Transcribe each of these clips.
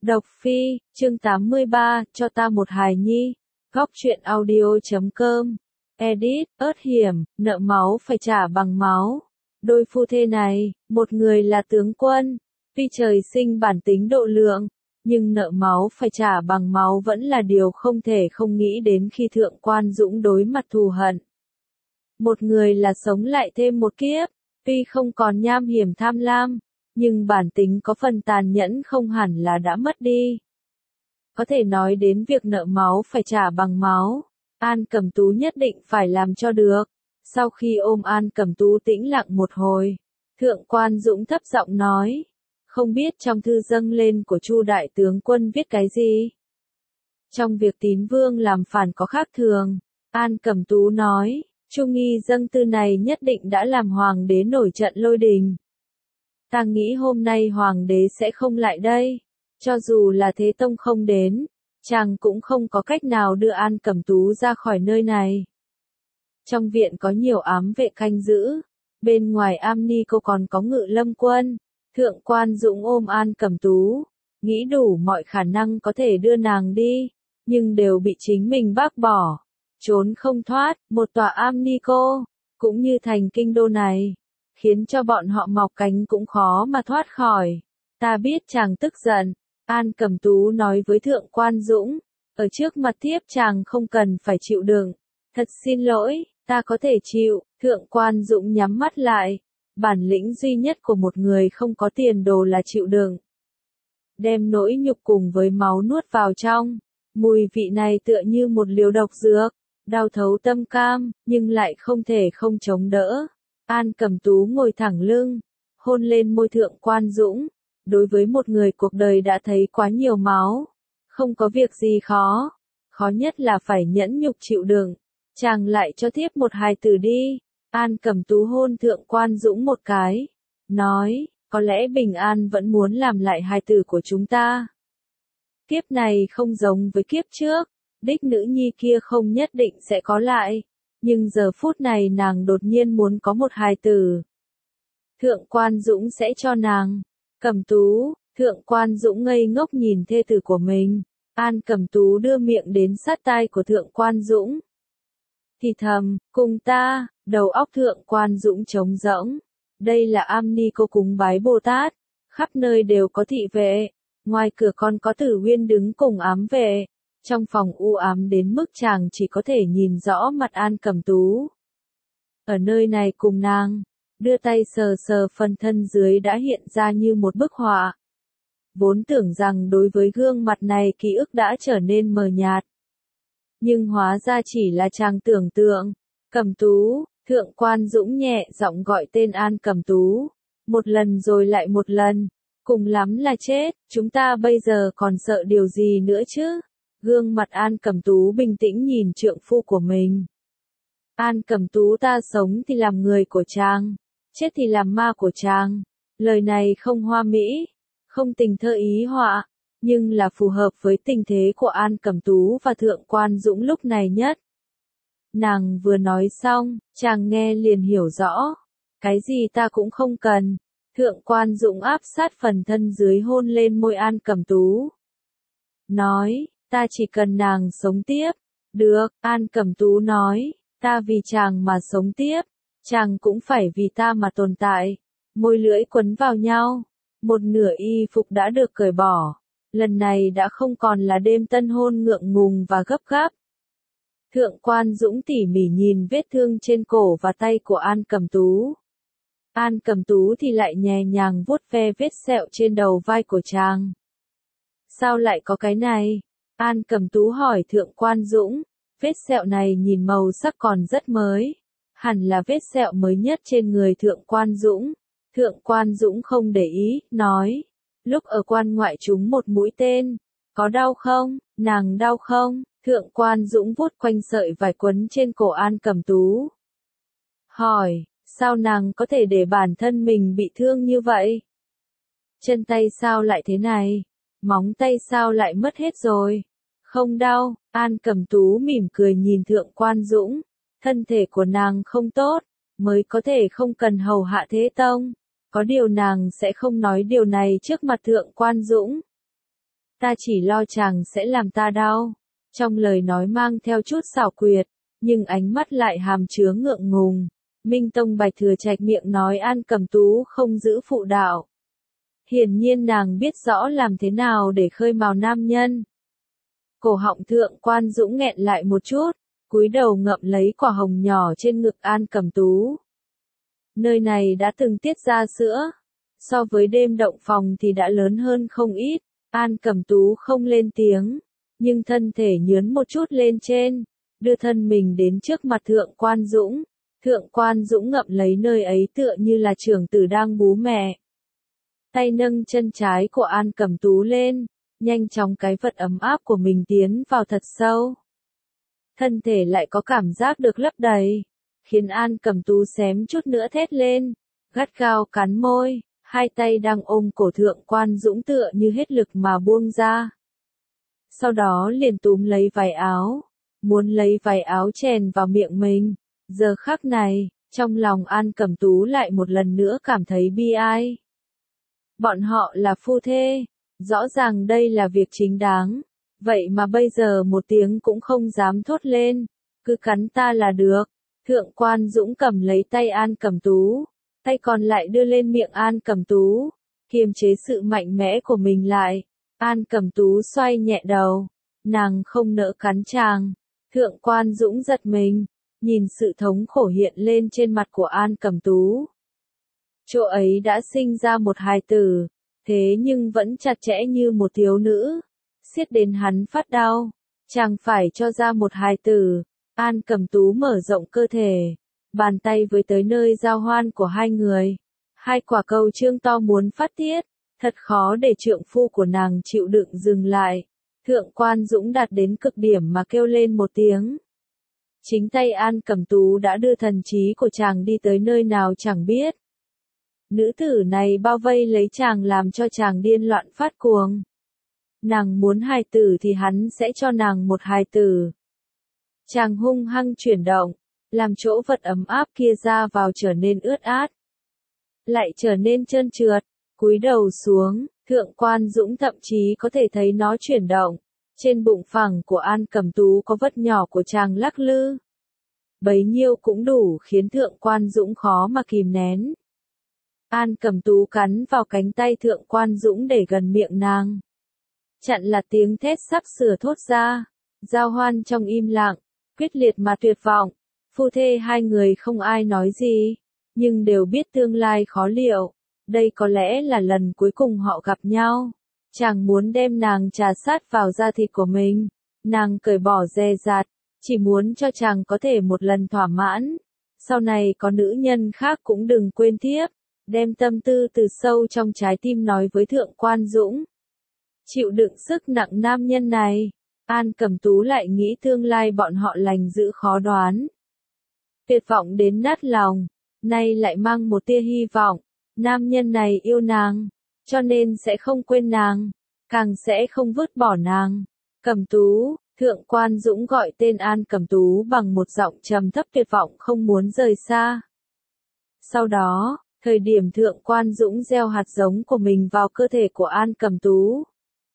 Độc Phi, chương 83, cho ta một hài nhi. Góc truyện audio.com. Edit, ớt hiểm, nợ máu phải trả bằng máu. Đôi phu thê này, một người là tướng quân, tuy trời sinh bản tính độ lượng, nhưng nợ máu phải trả bằng máu vẫn là điều không thể không nghĩ đến khi Thượng Quan Dũng đối mặt thù hận. Một người là sống lại thêm một kiếp, tuy không còn nham hiểm tham lam, nhưng bản tính có phần tàn nhẫn không hẳn là đã mất đi. Có thể nói đến việc nợ máu phải trả bằng máu, An Cẩm Tú nhất định phải làm cho được. Sau khi ôm An Cẩm Tú tĩnh lặng một hồi, Thượng Quan Dũng thấp giọng nói, không biết trong thư dâng lên của Chu đại tướng quân viết cái gì? Trong việc Tín Vương làm phản có khác thường, An Cẩm Tú nói, Chu nghi dâng thư này nhất định đã làm hoàng đế nổi trận lôi đình. Ta nghĩ hôm nay hoàng đế sẽ không lại đây, cho dù là Thế Tông không đến, chàng cũng không có cách nào đưa An Cẩm Tú ra khỏi nơi này. Trong viện có nhiều ám vệ canh giữ, bên ngoài am ni cô còn có Ngự Lâm quân. Thượng Quan Dũng ôm An Cẩm Tú, nghĩ đủ mọi khả năng có thể đưa nàng đi, nhưng đều bị chính mình bác bỏ, trốn không thoát. Một tòa am ni cô, cũng như thành kinh đô này, khiến cho bọn họ mọc cánh cũng khó mà thoát khỏi. Ta biết chàng tức giận, An Cẩm Tú nói với Thượng Quan Dũng, ở trước mặt thiếp chàng không cần phải chịu đựng. Thật xin lỗi, ta có thể chịu. Thượng Quan Dũng nhắm mắt lại, bản lĩnh duy nhất của một người không có tiền đồ là chịu đựng. Đem nỗi nhục cùng với máu nuốt vào trong, mùi vị này tựa như một liều độc dược, đau thấu tâm cam, nhưng lại không thể không chống đỡ. An Cẩm Tú ngồi thẳng lưng, hôn lên môi Thượng Quan Dũng. Đối với một người cuộc đời đã thấy quá nhiều máu, không có việc gì khó, khó nhất là phải nhẫn nhục chịu đựng. Chàng lại cho thiếp một hài tử đi. An Cẩm Tú hôn Thượng Quan Dũng một cái, nói, có lẽ Bình An vẫn muốn làm lại hài tử của chúng ta. Kiếp này không giống với kiếp trước, đích nữ nhi kia không nhất định sẽ có lại, nhưng giờ phút này nàng đột nhiên muốn có một hài tử. Thượng Quan Dũng sẽ cho nàng. Cẩm Tú, Thượng Quan Dũng ngây ngốc nhìn thê tử của mình. An Cẩm Tú đưa miệng đến sát tai của Thượng Quan Dũng. Thì thầm, cùng ta. Đầu óc Thượng Quan Dũng trống rỗng. Đây là am ni cô cúng bái Bồ Tát, khắp nơi đều có thị vệ, ngoài cửa còn có Tử Huyên đứng cùng ám vệ. Trong phòng u ám đến mức chàng chỉ có thể nhìn rõ mặt An Cẩm Tú. Ở nơi này cùng nàng, đưa tay sờ sờ phần thân dưới đã hiện ra như một bức họa. Vốn tưởng rằng đối với gương mặt này ký ức đã trở nên mờ nhạt, nhưng hóa ra chỉ là chàng tưởng tượng. Cẩm Tú. Thượng Quan Dũng nhẹ giọng gọi tên An Cẩm Tú, một lần rồi lại một lần, cùng lắm là chết, chúng ta bây giờ còn sợ điều gì nữa chứ? Gương mặt An Cẩm Tú bình tĩnh nhìn trượng phu của mình. An Cẩm Tú, ta sống thì làm người của chàng, chết thì làm ma của chàng. Lời này không hoa mỹ, không tình thơ ý họa, nhưng là phù hợp với tình thế của An Cẩm Tú và Thượng Quan Dũng lúc này nhất. Nàng vừa nói xong, chàng nghe liền hiểu rõ. Cái gì ta cũng không cần. Thượng Quan Dũng áp sát phần thân dưới hôn lên môi An Cẩm Tú. Nói, ta chỉ cần nàng sống tiếp. Được, An Cẩm Tú nói, ta vì chàng mà sống tiếp. Chàng cũng phải vì ta mà tồn tại. Môi lưỡi quấn vào nhau. Một nửa y phục đã được cởi bỏ. Lần này đã không còn là đêm tân hôn ngượng ngùng và gấp gáp. Thượng Quan Dũng tỉ mỉ nhìn vết thương trên cổ và tay của An Cẩm Tú. An Cẩm Tú thì lại nhẹ nhàng vuốt ve vết sẹo trên đầu vai của chàng. Sao lại có cái này? An Cẩm Tú hỏi Thượng Quan Dũng. Vết sẹo này nhìn màu sắc còn rất mới. Hẳn là vết sẹo mới nhất trên người Thượng Quan Dũng. Thượng Quan Dũng không để ý, nói. Lúc ở quan ngoại trúng một mũi tên. Có đau không? Nàng đau không? Thượng Quan Dũng vuốt quanh sợi vải quấn trên cổ An Cẩm Tú. Hỏi, sao nàng có thể để bản thân mình bị thương như vậy? Chân tay sao lại thế này? Móng tay sao lại mất hết rồi? Không đau. An Cẩm Tú mỉm cười nhìn Thượng Quan Dũng. Thân thể của nàng không tốt, mới có thể không cần hầu hạ Thế Tông. Có điều nàng sẽ không nói điều này trước mặt Thượng Quan Dũng. Ta chỉ lo chàng sẽ làm ta đau. Trong lời nói mang theo chút xảo quyệt, nhưng ánh mắt lại hàm chứa ngượng ngùng. Minh Tông Bạch Thừa Trạch miệng nói An Cẩm Tú không giữ phụ đạo. Hiển nhiên nàng biết rõ làm thế nào để khơi mào nam nhân. Cổ họng Thượng Quan Dũng nghẹn lại một chút, cúi đầu ngậm lấy quả hồng nhỏ trên ngực An Cẩm Tú. Nơi này đã từng tiết ra sữa, so với đêm động phòng thì đã lớn hơn không ít. An Cẩm Tú không lên tiếng, nhưng thân thể nhướn một chút lên trên, đưa thân mình đến trước mặt Thượng Quan Dũng. Thượng Quan Dũng ngậm lấy nơi ấy tựa như là trưởng tử đang bú mẹ. Tay nâng chân trái của An Cẩm Tú lên, nhanh chóng cái vật ấm áp của mình tiến vào thật sâu. Thân thể lại có cảm giác được lấp đầy, khiến An Cẩm Tú xém chút nữa thét lên, gắt gao cắn môi, hai tay đang ôm cổ Thượng Quan Dũng tựa như hết lực mà buông ra. Sau đó liền túm lấy váy áo, muốn lấy váy áo chèn vào miệng mình. Giờ khắc này, trong lòng An Cẩm Tú lại một lần nữa cảm thấy bi ai. Bọn họ là phu thê, rõ ràng đây là việc chính đáng, vậy mà bây giờ một tiếng cũng không dám thốt lên, cứ cắn ta là được. Thượng Quan Dũng cầm lấy tay An Cẩm Tú, tay còn lại đưa lên miệng An Cẩm Tú, kiềm chế sự mạnh mẽ của mình lại. An Cẩm Tú xoay nhẹ đầu, nàng không nỡ cắn chàng. Thượng Quan Dũng giật mình, nhìn sự thống khổ hiện lên trên mặt của An Cẩm Tú. Chỗ ấy đã sinh ra một hài tử, thế nhưng vẫn chặt chẽ như một thiếu nữ, siết đến hắn phát đau. Chàng phải cho ra một hài tử. An Cẩm Tú mở rộng cơ thể, bàn tay với tới nơi giao hoan của hai người. Hai quả cầu trương to muốn phát tiết, thật khó để trượng phu của nàng chịu đựng dừng lại. Thượng Quan Dũng đạt đến cực điểm mà kêu lên một tiếng. Chính tay An Cẩm Tú đã đưa thần trí của chàng đi tới nơi nào chẳng biết. Nữ tử này bao vây lấy chàng làm cho chàng điên loạn phát cuồng. Nàng muốn hài tử thì hắn sẽ cho nàng một hài tử. Chàng hung hăng chuyển động, làm chỗ vật ấm áp kia ra vào trở nên ướt át, lại trở nên trơn trượt. Cúi đầu xuống, Thượng Quan Dũng thậm chí có thể thấy nó chuyển động. Trên bụng phẳng của An Cẩm Tú có vết nhỏ của chàng lắc lư. Bấy nhiêu cũng đủ khiến Thượng Quan Dũng khó mà kìm nén. An Cẩm Tú cắn vào cánh tay Thượng Quan Dũng để gần miệng nàng. Chặn là tiếng thét sắp sửa thốt ra. Giao hoan trong im lặng, quyết liệt mà tuyệt vọng. Phu thê hai người không ai nói gì, nhưng đều biết tương lai khó liệu. Đây có lẽ là lần cuối cùng họ gặp nhau. Chàng muốn đem nàng trà sát vào da thịt của mình. Nàng cởi bỏ dè dặt, chỉ muốn cho chàng có thể một lần thỏa mãn. Sau này có nữ nhân khác cũng đừng quên tiếp. Đem tâm tư từ sâu trong trái tim nói với Thượng Quan Dũng. Chịu đựng sức nặng nam nhân này, An Cẩm Tú lại nghĩ tương lai bọn họ lành dữ khó đoán. Tuyệt vọng đến nát lòng, nay lại mang một tia hy vọng. Nam nhân này yêu nàng, cho nên sẽ không quên nàng, càng sẽ không vứt bỏ nàng. Cẩm Tú, Thượng Quan Dũng gọi tên An Cẩm Tú bằng một giọng trầm thấp tuyệt vọng không muốn rời xa. Sau đó, thời điểm Thượng Quan Dũng gieo hạt giống của mình vào cơ thể của An Cẩm Tú.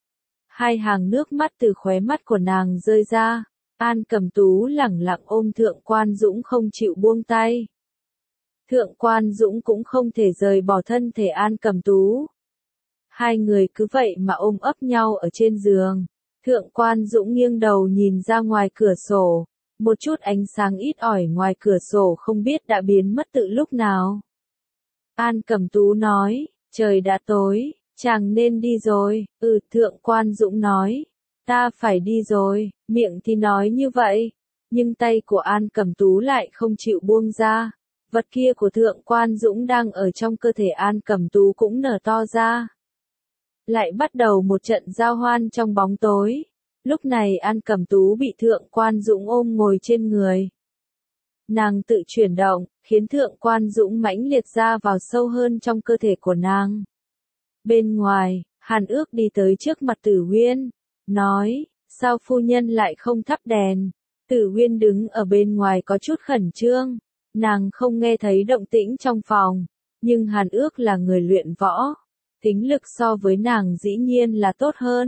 Hai hàng nước mắt từ khóe mắt của nàng rơi ra. An Cẩm Tú lẳng lặng ôm Thượng Quan Dũng không chịu buông tay. Thượng Quan Dũng cũng không thể rời bỏ thân thể An Cẩm Tú. Hai người cứ vậy mà ôm ấp nhau ở trên giường. Thượng Quan Dũng nghiêng đầu nhìn ra ngoài cửa sổ. Một chút ánh sáng ít ỏi ngoài cửa sổ không biết đã biến mất từ lúc nào. An Cẩm Tú nói, trời đã tối, chàng nên đi rồi. Thượng Quan Dũng nói, ta phải đi rồi. Miệng thì nói như vậy, nhưng tay của An Cẩm Tú lại không chịu buông ra. Vật kia của Thượng Quan Dũng đang ở trong cơ thể An Cẩm Tú cũng nở to ra. Lại bắt đầu một trận giao hoan trong bóng tối. Lúc này An Cẩm Tú bị Thượng Quan Dũng ôm ngồi trên người. Nàng tự chuyển động, khiến Thượng Quan Dũng mãnh liệt ra vào sâu hơn trong cơ thể của nàng. Bên ngoài, Hàn Ước đi tới trước mặt Tử Huyên, nói, sao phu nhân lại không thắp đèn? Tử Huyên đứng ở bên ngoài có chút khẩn trương, nàng không nghe thấy động tĩnh trong phòng, nhưng Hàn Ước là người luyện võ, tính lực so với nàng dĩ nhiên là tốt hơn.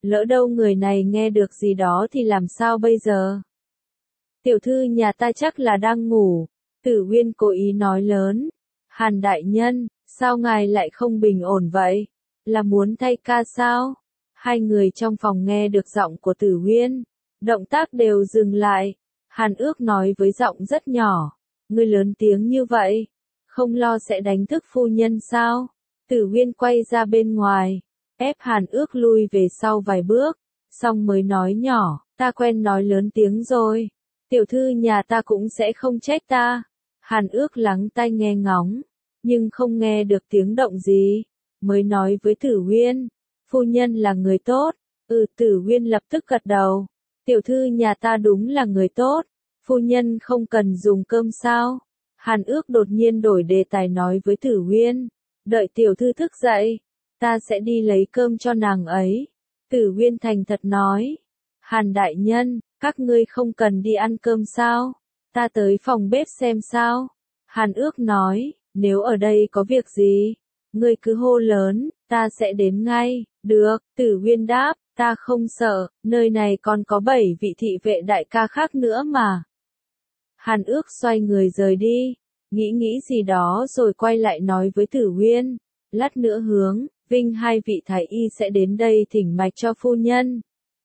Lỡ đâu người này nghe được gì đó thì làm sao bây giờ? Tiểu thư nhà ta chắc là đang ngủ. Tử Uyên cố ý nói lớn. Hàn đại nhân, sao ngài lại không bình ổn vậy? Là muốn thay ca sao? Hai người trong phòng nghe được giọng của Tử Uyên. Động tác đều dừng lại. Hàn Ước nói với giọng rất nhỏ. Ngươi lớn tiếng như vậy. Không lo sẽ đánh thức phu nhân sao? Tử Uyên quay ra bên ngoài. Ép Hàn Ước lui về sau vài bước. Xong mới nói nhỏ. Ta quen nói lớn tiếng rồi. Tiểu thư nhà ta cũng sẽ không trách ta. Hàn Ước lắng tai nghe ngóng. Nhưng không nghe được tiếng động gì. Mới nói với Tử Uyên. Phu nhân là người tốt. Tử Uyên lập tức gật đầu. Tiểu thư nhà ta đúng là người tốt. Phu nhân không cần dùng cơm sao? Hàn Ước đột nhiên đổi đề tài nói với Tử Uyên. Đợi tiểu thư thức dậy. Ta sẽ đi lấy cơm cho nàng ấy. Tử Uyên thành thật nói. Hàn đại nhân, các ngươi không cần đi ăn cơm sao? Ta tới phòng bếp xem sao? Hàn Ước nói, nếu ở đây có việc gì, ngươi cứ hô lớn, ta sẽ đến ngay. Được, Tử Uyên đáp, ta không sợ, nơi này còn có 7 vị thị vệ đại ca khác nữa mà. Hàn Ước xoay người rời đi, nghĩ gì đó rồi quay lại nói với Tử Uyên, lát nữa Hướng, Vinh hai vị thái y sẽ đến đây thỉnh mạch cho phu nhân.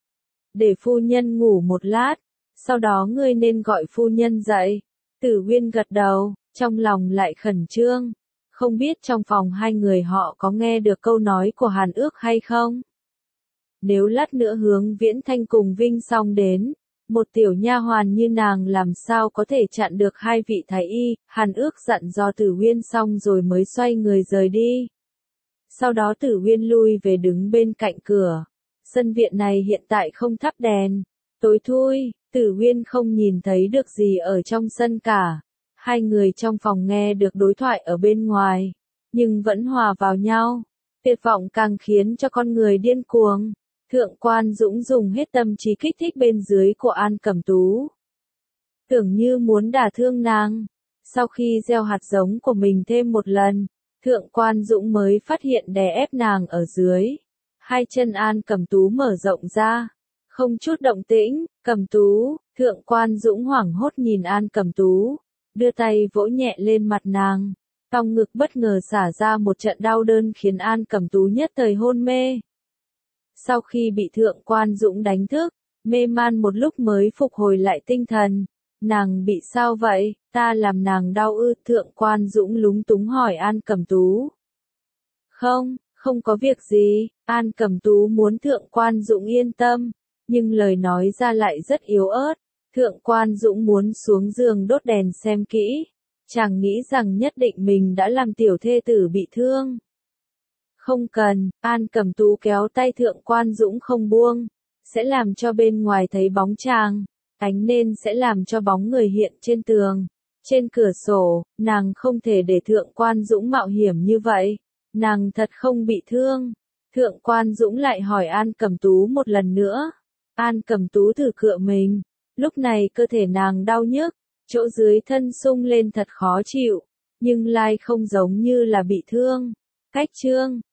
Để phu nhân ngủ một lát, sau đó ngươi nên gọi phu nhân dậy. Tử Uyên gật đầu, trong lòng lại khẩn trương. Không biết trong phòng hai người họ có nghe được câu nói của Hàn Ước hay không? Nếu lát nữa Hướng Viễn Thanh cùng Vinh Song đến, một tiểu nha hoàn như nàng làm sao có thể chặn được hai vị thái y? Hàn Ước dặn dò Tử Uyên xong rồi mới xoay người rời đi. Sau đó Tử Uyên lui về đứng bên cạnh cửa. Sân viện này hiện tại không thắp đèn, tối thui, Tử Uyên không nhìn thấy được gì ở trong sân cả. Hai người trong phòng nghe được đối thoại ở bên ngoài, nhưng vẫn hòa vào nhau. Tuyệt vọng càng khiến cho con người điên cuồng. Thượng quan Dũng dùng hết tâm trí kích thích bên dưới của An Cẩm Tú. Tưởng như muốn đả thương nàng. Sau khi gieo hạt giống của mình thêm một lần, Thượng quan Dũng mới phát hiện đè ép nàng ở dưới. Hai chân An Cẩm Tú mở rộng ra. Không chút động tĩnh, Cẩm Tú, Thượng quan Dũng hoảng hốt nhìn An Cẩm Tú. Đưa tay vỗ nhẹ lên mặt nàng. Cong ngực bất ngờ xả ra một trận đau đớn khiến An Cẩm Tú nhất thời hôn mê. Sau khi bị Thượng quan Dũng đánh thức, mê man một lúc mới phục hồi lại tinh thần. Nàng bị sao vậy? Ta làm nàng đau ư? Thượng quan Dũng lúng túng hỏi An Cẩm Tú. Không có việc gì. An Cẩm Tú muốn Thượng quan Dũng yên tâm, nhưng lời nói ra lại rất yếu ớt. Thượng quan Dũng muốn xuống giường đốt đèn xem kỹ. Chàng nghĩ rằng nhất định mình đã làm tiểu thê tử bị thương. Không cần, An Cẩm Tú kéo tay Thượng quan Dũng không buông. Sẽ làm cho bên ngoài thấy bóng chàng. Ánh nên sẽ làm cho bóng người hiện trên tường. Trên cửa sổ, nàng không thể để Thượng quan Dũng mạo hiểm như vậy. Nàng thật không bị thương. Thượng quan Dũng lại hỏi An Cẩm Tú một lần nữa. An Cẩm Tú thử cựa mình. Lúc này cơ thể nàng đau nhức. Chỗ dưới thân sung lên thật khó chịu. Nhưng lại không giống như là bị thương. Cách chương